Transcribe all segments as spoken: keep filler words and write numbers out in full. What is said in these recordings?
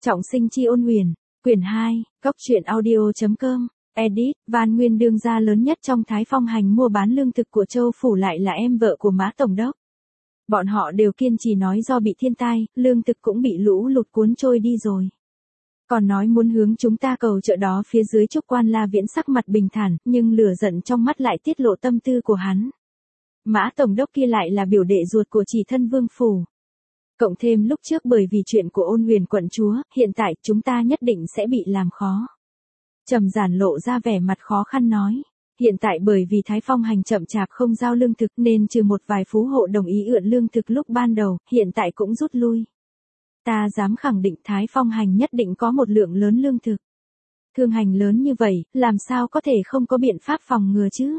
Trọng sinh chi ôn huyền, quyển hai, góc truyện audio.com, edit, Van Nguyên đương gia lớn nhất trong Thái Phong hành mua bán lương thực của Châu Phủ lại là em vợ của Mã Tổng đốc. Bọn họ đều kiên trì nói do bị thiên tai, lương thực cũng bị lũ lụt cuốn trôi đi rồi. Còn nói muốn hướng chúng ta cầu trợ đó phía dưới Trúc Quan La Viễn sắc mặt bình thản, nhưng lửa giận trong mắt lại tiết lộ tâm tư của hắn. Mã Tổng đốc kia lại là biểu đệ ruột của Chỉ Thân Vương Phủ. Cộng thêm lúc trước bởi vì chuyện của Ôn Huyền quận chúa, hiện tại chúng ta nhất định sẽ bị làm khó. Trầm Giản lộ ra vẻ mặt khó khăn nói. Hiện tại bởi vì Thái Phong hành chậm chạp không giao lương thực nên trừ một vài phú hộ đồng ý ượn lương thực lúc ban đầu, hiện tại cũng rút lui. Ta dám khẳng định Thái Phong hành nhất định có một lượng lớn lương thực. Thương hành lớn như vậy, làm sao có thể không có biện pháp phòng ngừa chứ?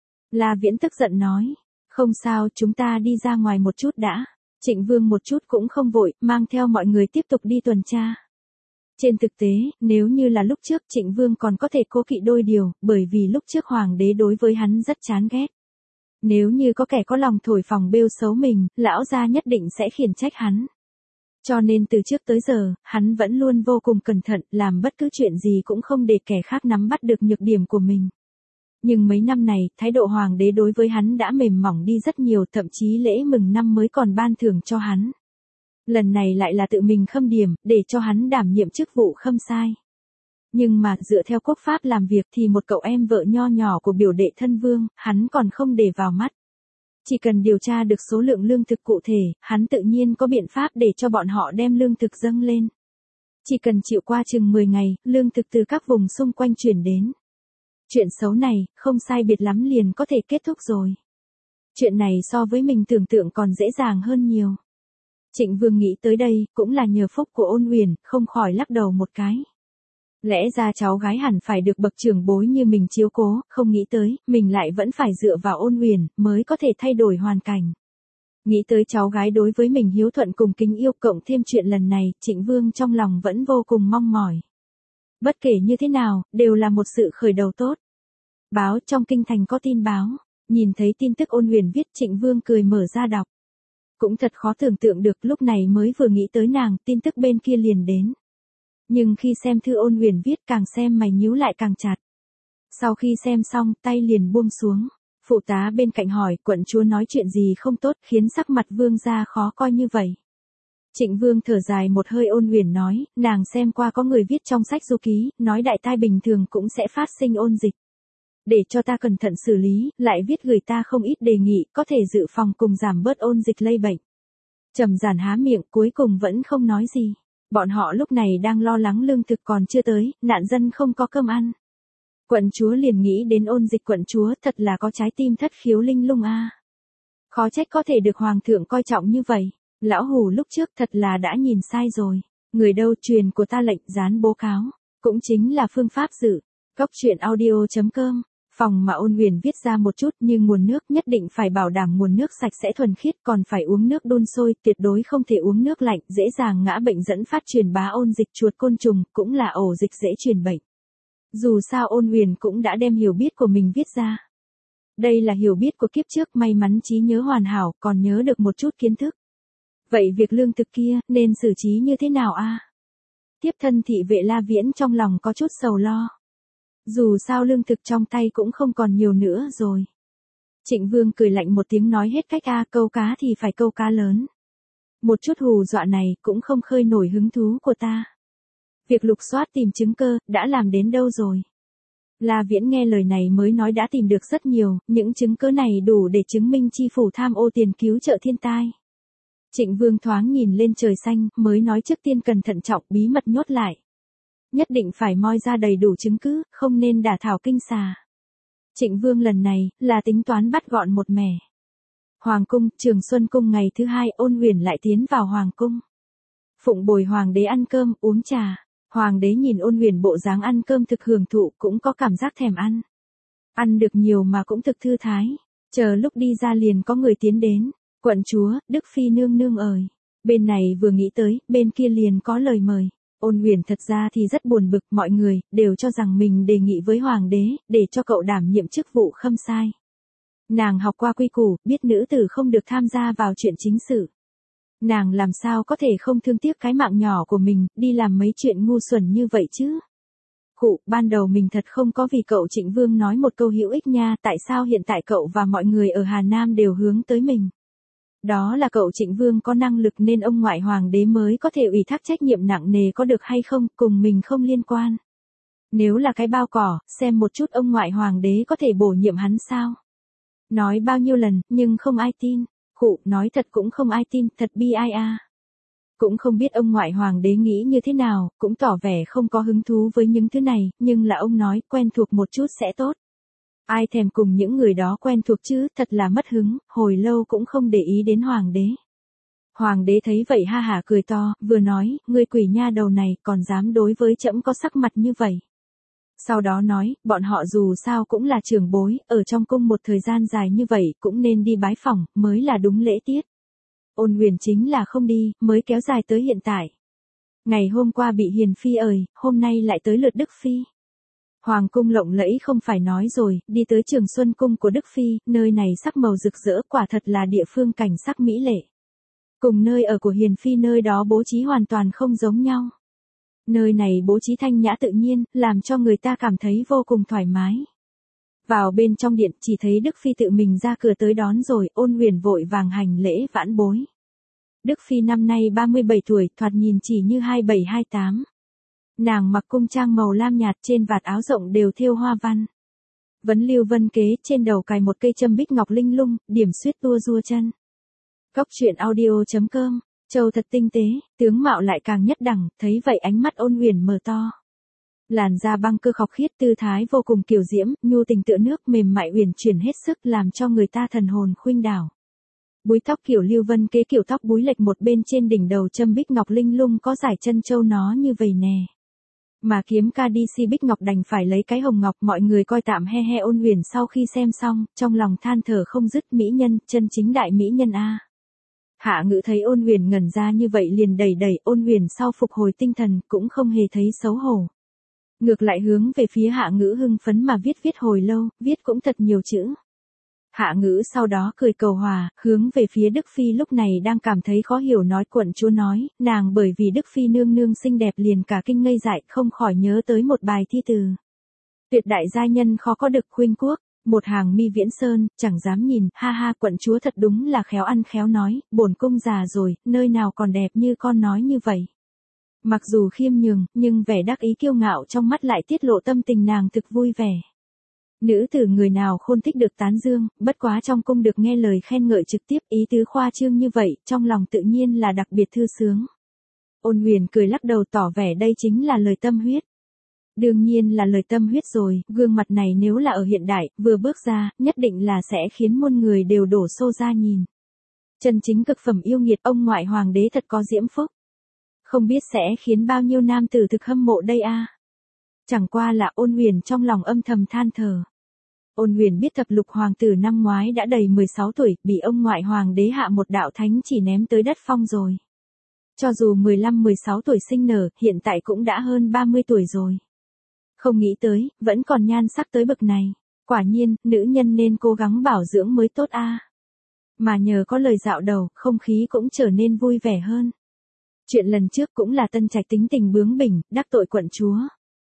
La Viễn tức giận nói. Không sao, chúng ta đi ra ngoài một chút đã. Trịnh Vương một chút cũng không vội, mang theo mọi người tiếp tục đi tuần tra. Trên thực tế, nếu như là lúc trước Trịnh Vương còn có thể cố kỵ đôi điều, bởi vì lúc trước Hoàng đế đối với hắn rất chán ghét. Nếu như có kẻ có lòng thổi phồng bêu xấu mình, lão gia nhất định sẽ khiển trách hắn. Cho nên từ trước tới giờ, hắn vẫn luôn vô cùng cẩn thận, làm bất cứ chuyện gì cũng không để kẻ khác nắm bắt được nhược điểm của mình. Nhưng mấy năm này, thái độ Hoàng đế đối với hắn đã mềm mỏng đi rất nhiều, thậm chí lễ mừng năm mới còn ban thưởng cho hắn. Lần này lại là tự mình khâm điểm, để cho hắn đảm nhiệm chức vụ khâm sai. Nhưng mà, dựa theo quốc pháp làm việc thì một cậu em vợ nho nhỏ của biểu đệ thân vương, hắn còn không để vào mắt. Chỉ cần điều tra được số lượng lương thực cụ thể, hắn tự nhiên có biện pháp để cho bọn họ đem lương thực dâng lên. Chỉ cần chịu qua chừng mười ngày, lương thực từ các vùng xung quanh chuyển đến. Chuyện xấu này, không sai biệt lắm liền có thể kết thúc rồi. Chuyện này so với mình tưởng tượng còn dễ dàng hơn nhiều. Trịnh Vương nghĩ tới đây, cũng là nhờ phúc của Ôn Huyền, không khỏi lắc đầu một cái. Lẽ ra cháu gái hẳn phải được bậc trưởng bối như mình chiếu cố, không nghĩ tới, mình lại vẫn phải dựa vào Ôn Huyền, mới có thể thay đổi hoàn cảnh. Nghĩ tới cháu gái đối với mình hiếu thuận cùng kính yêu cộng thêm chuyện lần này, Trịnh Vương trong lòng vẫn vô cùng mong mỏi. Bất kể như thế nào, đều là một sự khởi đầu tốt. Báo trong kinh thành có tin báo, nhìn thấy tin tức Ôn Huyền viết Trịnh Vương cười mở ra đọc. Cũng thật khó tưởng tượng được lúc này mới vừa nghĩ tới nàng, tin tức bên kia liền đến. Nhưng khi xem thư Ôn Huyền viết càng xem mày nhíu lại càng chặt. Sau khi xem xong, tay liền buông xuống. Phụ tá bên cạnh hỏi, quận chúa nói chuyện gì không tốt khiến sắc mặt Vương gia khó coi như vậy. Trịnh Vương thở dài một hơi. Ôn Huyền nói, nàng xem qua có người viết trong sách du ký, nói đại tai bình thường cũng sẽ phát sinh ôn dịch. Để cho ta cẩn thận xử lý, lại viết gửi ta không ít đề nghị, có thể dự phòng cùng giảm bớt ôn dịch lây bệnh. Trầm Giản há miệng, cuối cùng vẫn không nói gì. Bọn họ lúc này đang lo lắng lương thực còn chưa tới, nạn dân không có cơm ăn. Quận chúa liền nghĩ đến ôn dịch. Quận chúa thật là có trái tim thất khiếu linh lung a. Khó trách có thể được hoàng thượng coi trọng như vậy. Lão hủ lúc trước thật là đã nhìn sai rồi. Người đâu truyền của ta lệnh dán bố cáo, cũng chính là phương pháp dự. Góc truyện audio.com. Phòng mà Ôn Huyền viết ra một chút, như nguồn nước nhất định phải bảo đảm nguồn nước sạch sẽ thuần khiết, còn phải uống nước đun sôi, tuyệt đối không thể uống nước lạnh, dễ dàng ngã bệnh dẫn phát truyền bá ôn dịch chuột côn trùng, cũng là ổ dịch dễ truyền bệnh. Dù sao Ôn Huyền cũng đã đem hiểu biết của mình viết ra. Đây là hiểu biết của kiếp trước, may mắn trí nhớ hoàn hảo, còn nhớ được một chút kiến thức. Vậy việc lương thực kia, nên xử trí như thế nào a? Tiếp thân thị vệ La Viễn trong lòng có chút sầu lo. Dù sao lương thực trong tay cũng không còn nhiều nữa rồi. Trịnh Vương cười lạnh một tiếng nói hết cách a, câu cá thì phải câu cá lớn. Một chút hù dọa này cũng không khơi nổi hứng thú của ta. Việc lục soát tìm chứng cơ, đã làm đến đâu rồi? La Viễn nghe lời này mới nói đã tìm được rất nhiều, những chứng cứ này đủ để chứng minh chi phủ tham ô tiền cứu trợ thiên tai. Trịnh Vương thoáng nhìn lên trời xanh, mới nói trước tiên cần thận trọng, bí mật nhốt lại. Nhất định phải moi ra đầy đủ chứng cứ, không nên đả thảo kinh xà. Trịnh Vương lần này, là tính toán bắt gọn một mẻ. Hoàng cung, Trường Xuân cung ngày thứ hai, Ôn Huyền lại tiến vào Hoàng cung. Phụng bồi Hoàng đế ăn cơm, uống trà. Hoàng đế nhìn Ôn Huyền bộ dáng ăn cơm thực hưởng thụ, cũng có cảm giác thèm ăn. Ăn được nhiều mà cũng thực thư thái. Chờ lúc đi ra liền có người tiến đến. Quận chúa, Đức Phi nương nương ơi. Bên này vừa nghĩ tới, bên kia liền có lời mời. Ôn Huyền thật ra thì rất buồn bực, mọi người đều cho rằng mình đề nghị với hoàng đế, để cho cậu đảm nhiệm chức vụ khâm sai. Nàng học qua quy củ, biết nữ tử không được tham gia vào chuyện chính sự. Nàng làm sao có thể không thương tiếc cái mạng nhỏ của mình, đi làm mấy chuyện ngu xuẩn như vậy chứ? Khụ, ban đầu mình thật không có vì cậu Trịnh Vương nói một câu hữu ích nha, tại sao hiện tại cậu và mọi người ở Hà Nam đều hướng tới mình? Đó là cậu Trịnh Vương có năng lực nên ông ngoại hoàng đế mới có thể ủy thác trách nhiệm nặng nề, có được hay không, cùng mình không liên quan. Nếu là cái bao cỏ, xem một chút ông ngoại hoàng đế có thể bổ nhiệm hắn sao? Nói bao nhiêu lần, nhưng không ai tin. Khụ, nói thật cũng không ai tin, thật bi ai a. Cũng không biết ông ngoại hoàng đế nghĩ như thế nào, cũng tỏ vẻ không có hứng thú với những thứ này, nhưng là ông nói, quen thuộc một chút sẽ tốt. Ai thèm cùng những người đó quen thuộc chứ, thật là mất hứng, hồi lâu cũng không để ý đến hoàng đế. Hoàng đế thấy vậy ha hả cười to, vừa nói, ngươi quỷ nha đầu này, còn dám đối với trẫm có sắc mặt như vậy. Sau đó nói, bọn họ dù sao cũng là trưởng bối, ở trong cung một thời gian dài như vậy, cũng nên đi bái phỏng, mới là đúng lễ tiết. Ôn Huyền chính là không đi, mới kéo dài tới hiện tại. Ngày hôm qua bị Hiền Phi ời, hôm nay lại tới lượt Đức Phi. Hoàng cung lộng lẫy không phải nói rồi, đi tới Trường Xuân cung của Đức Phi, nơi này sắc màu rực rỡ, quả thật là địa phương cảnh sắc mỹ lệ. Cùng nơi ở của Hiền Phi nơi đó bố trí hoàn toàn không giống nhau. Nơi này bố trí thanh nhã tự nhiên, làm cho người ta cảm thấy vô cùng thoải mái. Vào bên trong điện, chỉ thấy Đức Phi tự mình ra cửa tới đón rồi, Ôn Huyền vội vàng hành lễ vãn bối. Đức Phi năm nay ba mươi bảy tuổi, thoạt nhìn chỉ như hai mươi bảy hai mươi tám. Nàng mặc cung trang màu lam nhạt, trên vạt áo rộng đều thêu hoa văn. Vấn lưu vân kế, trên đầu cài một cây châm bích ngọc linh lung, điểm xuyết tua rua chân. Góc truyện audio chấm com, Châu thật tinh tế, tướng mạo lại càng nhất đẳng, thấy vậy ánh mắt Ôn Huyền mở to. Làn da băng cơ khọc khiết, tư thái vô cùng kiều diễm, nhu tình tựa nước, mềm mại uyển chuyển hết sức, làm cho người ta thần hồn khuynh đảo. Búi tóc kiểu lưu vân kế, kiểu tóc búi lệch một bên, trên đỉnh đầu châm bích ngọc linh lung có dải chân châu nó như vầy nè. Mà kiếm ca đi si bích ngọc đành phải lấy cái hồng ngọc, mọi người coi tạm he he. Ôn Huyền sau khi xem xong, trong lòng than thở không dứt, mỹ nhân, chân chính đại mỹ nhân a. Hạ Ngữ thấy Ôn Huyền ngẩn ra như vậy liền đẩy đẩy, Ôn Huyền sau phục hồi tinh thần, cũng không hề thấy xấu hổ. Ngược lại hướng về phía Hạ Ngữ hưng phấn mà viết viết hồi lâu, viết cũng thật nhiều chữ. Hạ Ngữ sau đó cười cầu hòa, hướng về phía Đức Phi lúc này đang cảm thấy khó hiểu nói, quận chúa nói, nàng bởi vì Đức Phi nương nương xinh đẹp liền cả kinh ngây dại, không khỏi nhớ tới một bài thi từ. Tuyệt đại giai nhân khó có được khuynh quốc, một hàng mi viễn sơn, chẳng dám nhìn, ha ha, quận chúa thật đúng là khéo ăn khéo nói, bổn cung già rồi, nơi nào còn đẹp như con nói như vậy. Mặc dù khiêm nhường, nhưng vẻ đắc ý kiêu ngạo trong mắt lại tiết lộ tâm tình nàng thực vui vẻ. Nữ tử người nào khôn thích được tán dương, bất quá trong cung được nghe lời khen ngợi trực tiếp, ý tứ khoa trương như vậy, trong lòng tự nhiên là đặc biệt thư sướng. Ôn Huyền cười lắc đầu tỏ vẻ đây chính là lời tâm huyết. Đương nhiên là lời tâm huyết rồi, gương mặt này nếu là ở hiện đại, vừa bước ra, nhất định là sẽ khiến muôn người đều đổ xô ra nhìn. Chân chính cực phẩm yêu nghiệt, ông ngoại hoàng đế thật có diễm phúc. Không biết sẽ khiến bao nhiêu nam tử thực hâm mộ đây a. Chẳng qua là Ôn Huyền trong lòng âm thầm than thở. Ôn Huyền biết thập lục hoàng tử năm ngoái đã đầy mười sáu tuổi, bị ông ngoại hoàng đế hạ một đạo thánh chỉ ném tới đất phong rồi. Cho dù mười lăm mười sáu tuổi sinh nở, hiện tại cũng đã hơn ba mươi tuổi rồi. Không nghĩ tới, vẫn còn nhan sắc tới bậc này. Quả nhiên, nữ nhân nên cố gắng bảo dưỡng mới tốt a. Mà nhờ có lời dạo đầu, không khí cũng trở nên vui vẻ hơn. Chuyện lần trước cũng là Tân Trạch tính tình bướng bỉnh, đắc tội quận chúa.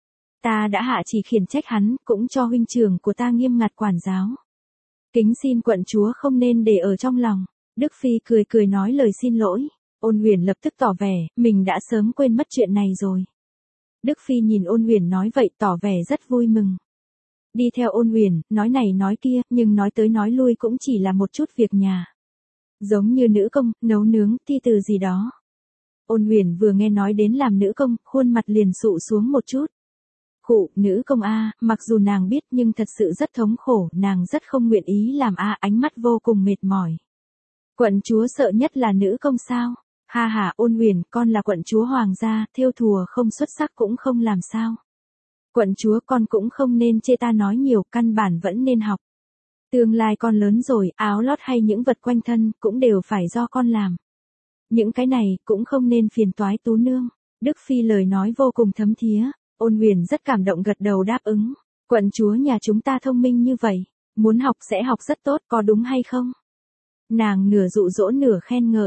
Ta đã hạ chỉ khiển trách hắn, cũng cho huynh trưởng của ta nghiêm ngặt quản giáo. Kính xin quận chúa không nên để ở trong lòng. Đức Phi cười cười nói lời xin lỗi. Ôn Huyền lập tức tỏ vẻ, mình đã sớm quên mất chuyện này rồi. Đức Phi nhìn Ôn Huyền nói vậy tỏ vẻ rất vui mừng. Đi theo Ôn Huyền, nói này nói kia, nhưng nói tới nói lui cũng chỉ là một chút việc nhà. Giống như nữ công, nấu nướng, thi từ gì đó. Ôn Huyền vừa nghe nói đến làm nữ công, khuôn mặt liền sụ xuống một chút. Khụ, nữ công a, mặc dù nàng biết nhưng thật sự rất thống khổ, nàng rất không nguyện ý làm a, ánh mắt vô cùng mệt mỏi. Quận chúa sợ nhất là nữ công sao? Ha ha, Ôn Huyền, con là quận chúa hoàng gia, thêu thùa không xuất sắc cũng không làm sao. Quận chúa con cũng không nên chê ta nói nhiều, căn bản vẫn nên học. Tương lai con lớn rồi, áo lót hay những vật quanh thân, cũng đều phải do con làm. Những cái này, cũng không nên phiền toái tú nương. Đức Phi lời nói vô cùng thấm thía. Ôn Huyền rất cảm động gật đầu đáp ứng. Quận chúa nhà chúng ta thông minh như vậy, muốn học sẽ học rất tốt, có đúng hay không? Nàng nửa dụ dỗ nửa khen ngợi.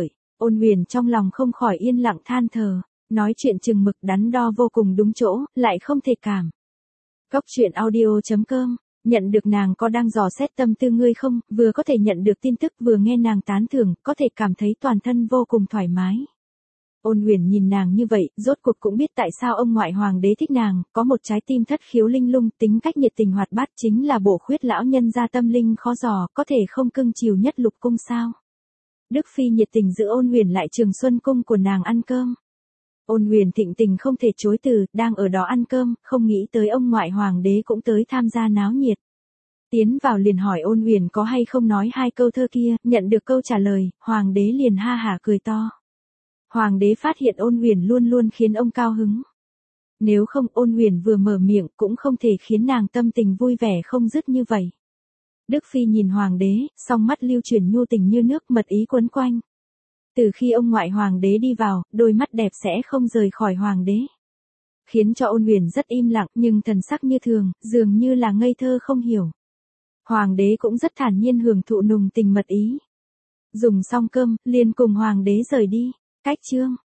Ôn Huyền trong lòng không khỏi yên lặng than thở, nói chuyện chừng mực đắn đo vô cùng đúng chỗ, lại không thể cảm. Góc truyện audio chấm com, nhận được nàng có đang dò xét tâm tư ngươi không, vừa có thể nhận được tin tức vừa nghe nàng tán thưởng, có thể cảm thấy toàn thân vô cùng thoải mái. Ôn Huyền nhìn nàng như vậy, rốt cuộc cũng biết tại sao ông ngoại hoàng đế thích nàng, có một trái tim thất khiếu linh lung, tính cách nhiệt tình hoạt bát chính là bổ khuyết lão nhân gia tâm linh khó dò, có thể không cưng chiều nhất lục cung sao. Đức Phi nhiệt tình giữ Ôn Huyền lại Trường Xuân cung của nàng ăn cơm. Ôn Huyền thịnh tình không thể chối từ, đang ở đó ăn cơm, không nghĩ tới ông ngoại hoàng đế cũng tới tham gia náo nhiệt. Tiến vào liền hỏi Ôn Huyền có hay không nói hai câu thơ kia, nhận được câu trả lời, hoàng đế liền ha hả cười to. Hoàng đế phát hiện Ôn Huyền luôn luôn khiến ông cao hứng. Nếu không Ôn Huyền vừa mở miệng cũng không thể khiến nàng tâm tình vui vẻ không dứt như vậy. Đức Phi nhìn hoàng đế, song mắt lưu chuyển nhu tình như nước mật ý quấn quanh. Từ khi ông ngoại hoàng đế đi vào, đôi mắt đẹp sẽ không rời khỏi hoàng đế. Khiến cho Ôn Huyền rất im lặng nhưng thần sắc như thường, dường như là ngây thơ không hiểu. Hoàng đế cũng rất thản nhiên hưởng thụ nùng tình mật ý. Dùng xong cơm, liền cùng hoàng đế rời đi. Cách chương